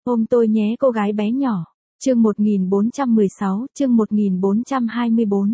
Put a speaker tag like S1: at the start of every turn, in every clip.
S1: Ôm tôi nhé cô gái bé nhỏ. Chương 1416, chương 1424.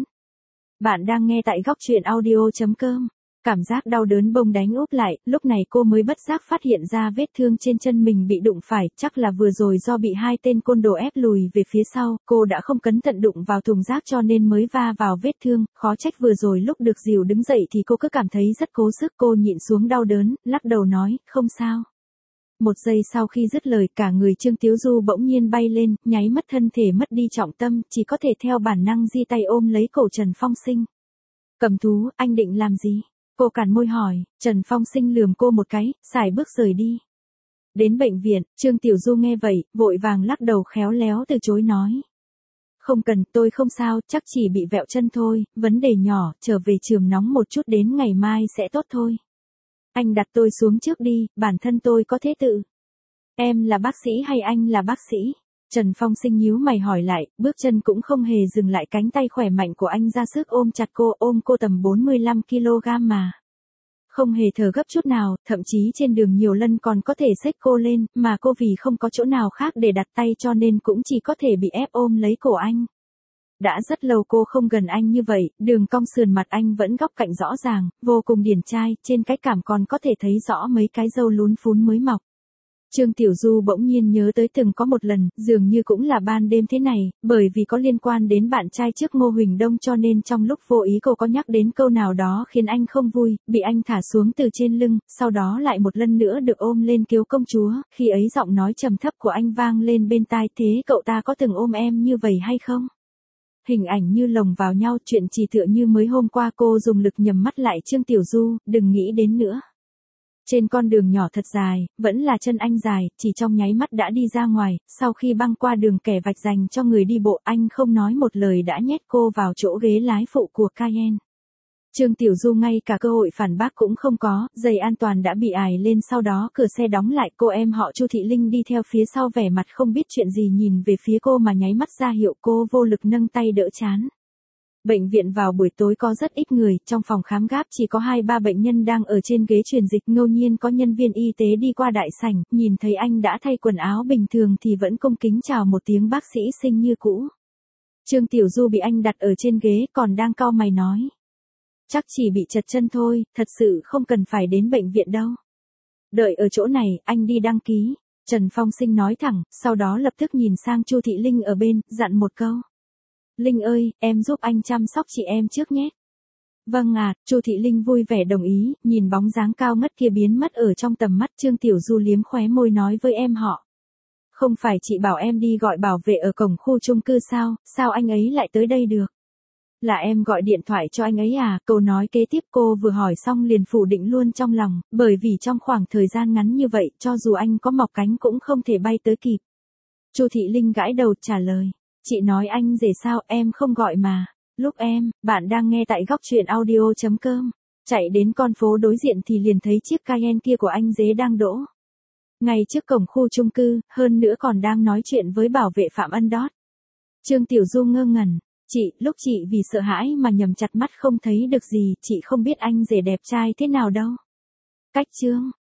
S1: Bạn đang nghe tại góc truyện audio.com. Cảm giác đau đớn bông đánh úp lại, lúc này cô mới bất giác phát hiện ra vết thương trên chân mình bị đụng phải, chắc là vừa rồi do bị hai tên côn đồ ép lùi về phía sau, cô đã không cẩn thận đụng vào thùng rác cho nên mới va vào vết thương, khó trách vừa rồi lúc được dìu đứng dậy thì cô cứ cảm thấy rất cố sức, cô nhịn xuống đau đớn, lắc đầu nói, không sao. Một giây sau khi dứt lời cả người Trương Tiếu Du bỗng nhiên bay lên, nháy mắt thân thể mất đi trọng tâm, chỉ có thể theo bản năng di tay ôm lấy cổ Trần Phong Sinh. Cầm thú, anh định làm gì? Cô cản môi hỏi, Trần Phong Sinh lườm cô một cái, xài bước rời đi. Đến bệnh viện, Trương Tiểu Du nghe vậy, vội vàng lắc đầu khéo léo từ chối nói. Không cần, tôi không sao, chắc chỉ bị vẹo chân thôi, vấn đề nhỏ, trở về trường nóng một chút đến ngày mai sẽ tốt thôi. Anh đặt tôi xuống trước đi, bản thân tôi có thể tự. Em là bác sĩ hay anh là bác sĩ? Trần Phong Sinh nhíu mày hỏi lại, bước chân cũng không hề dừng lại, cánh tay khỏe mạnh của anh ra sức ôm chặt cô, ôm cô tầm 45 kg mà. Không hề thở gấp chút nào, thậm chí trên đường nhiều lần còn có thể xách cô lên, mà cô vì không có chỗ nào khác để đặt tay cho nên cũng chỉ có thể bị ép ôm lấy cổ anh. Đã rất lâu cô không gần anh như vậy, đường cong sườn mặt anh vẫn góc cạnh rõ ràng, vô cùng điển trai, trên cái cằm còn có thể thấy rõ mấy cái râu lún phún mới mọc. Trương Tiểu Du bỗng nhiên nhớ tới từng có một lần, dường như cũng là ban đêm thế này, bởi vì có liên quan đến bạn trai trước Ngô Huỳnh Đông cho nên trong lúc vô ý cô có nhắc đến câu nào đó khiến anh không vui, bị anh thả xuống từ trên lưng, sau đó lại một lần nữa được ôm lên kiếu công chúa, khi ấy giọng nói trầm thấp của anh vang lên bên tai, thế cậu ta có từng ôm em như vậy hay không? Hình ảnh như lồng vào nhau, chuyện chỉ tựa như mới hôm qua. Cô dùng lực nhắm mắt lại, Trương Tiểu Du, đừng nghĩ đến nữa. Trên con đường nhỏ thật dài, vẫn là chân anh dài, chỉ trong nháy mắt đã đi ra ngoài, sau khi băng qua đường kẻ vạch dành cho người đi bộ, anh không nói một lời đã nhét cô vào chỗ ghế lái phụ của Cayenne. Trương Tiểu Du ngay cả cơ hội phản bác cũng không có, dây an toàn đã bị ải lên, sau đó cửa xe đóng lại, cô em họ Chu Thị Linh đi theo phía sau vẻ mặt không biết chuyện gì nhìn về phía cô mà nháy mắt ra hiệu, cô vô lực nâng tay đỡ trán. Bệnh viện vào buổi tối có rất ít người, trong phòng khám gáp chỉ có 2-3 bệnh nhân đang ở trên ghế truyền dịch, ngẫu nhiên có nhân viên y tế đi qua đại sảnh, nhìn thấy anh đã thay quần áo bình thường thì vẫn cung kính chào một tiếng bác sĩ Sinh như cũ. Trương Tiểu Du bị anh đặt ở trên ghế còn đang cau mày nói. Chắc chỉ bị trật chân thôi, thật sự không cần phải đến bệnh viện đâu. Đợi ở chỗ này, anh đi đăng ký. Trần Phong Sinh nói thẳng, sau đó lập tức nhìn sang Chu Thị Linh ở bên, dặn một câu. Linh ơi, em giúp anh chăm sóc chị em trước nhé. Vâng ạ, Chu Thị Linh vui vẻ đồng ý, nhìn bóng dáng cao ngất kia biến mất ở trong tầm mắt, Trương Tiểu Du liếm khóe môi nói với em họ. Không phải chị bảo em đi gọi bảo vệ ở cổng khu chung cư sao anh ấy lại tới đây được? Là em gọi điện thoại cho anh ấy à? Câu nói kế tiếp cô vừa hỏi xong liền phủ định luôn trong lòng, bởi vì trong khoảng thời gian ngắn như vậy, cho dù anh có mọc cánh cũng không thể bay tới kịp. Chu Thị Linh gãi đầu trả lời, chị nói anh rể sao, em không gọi mà. Lúc bạn đang nghe tại góc truyện audio.com, chạy đến con phố đối diện thì liền thấy chiếc Cayenne kia của anh dế đang đỗ ngay trước cổng khu chung cư, hơn nữa còn đang nói chuyện với bảo vệ Phạm Ân Đót. Trương Tiểu Du ngơ ngẩn. Lúc chị vì sợ hãi mà nhầm chặt mắt không thấy được gì, chị không biết anh rể đẹp trai thế nào đâu. Cách Trương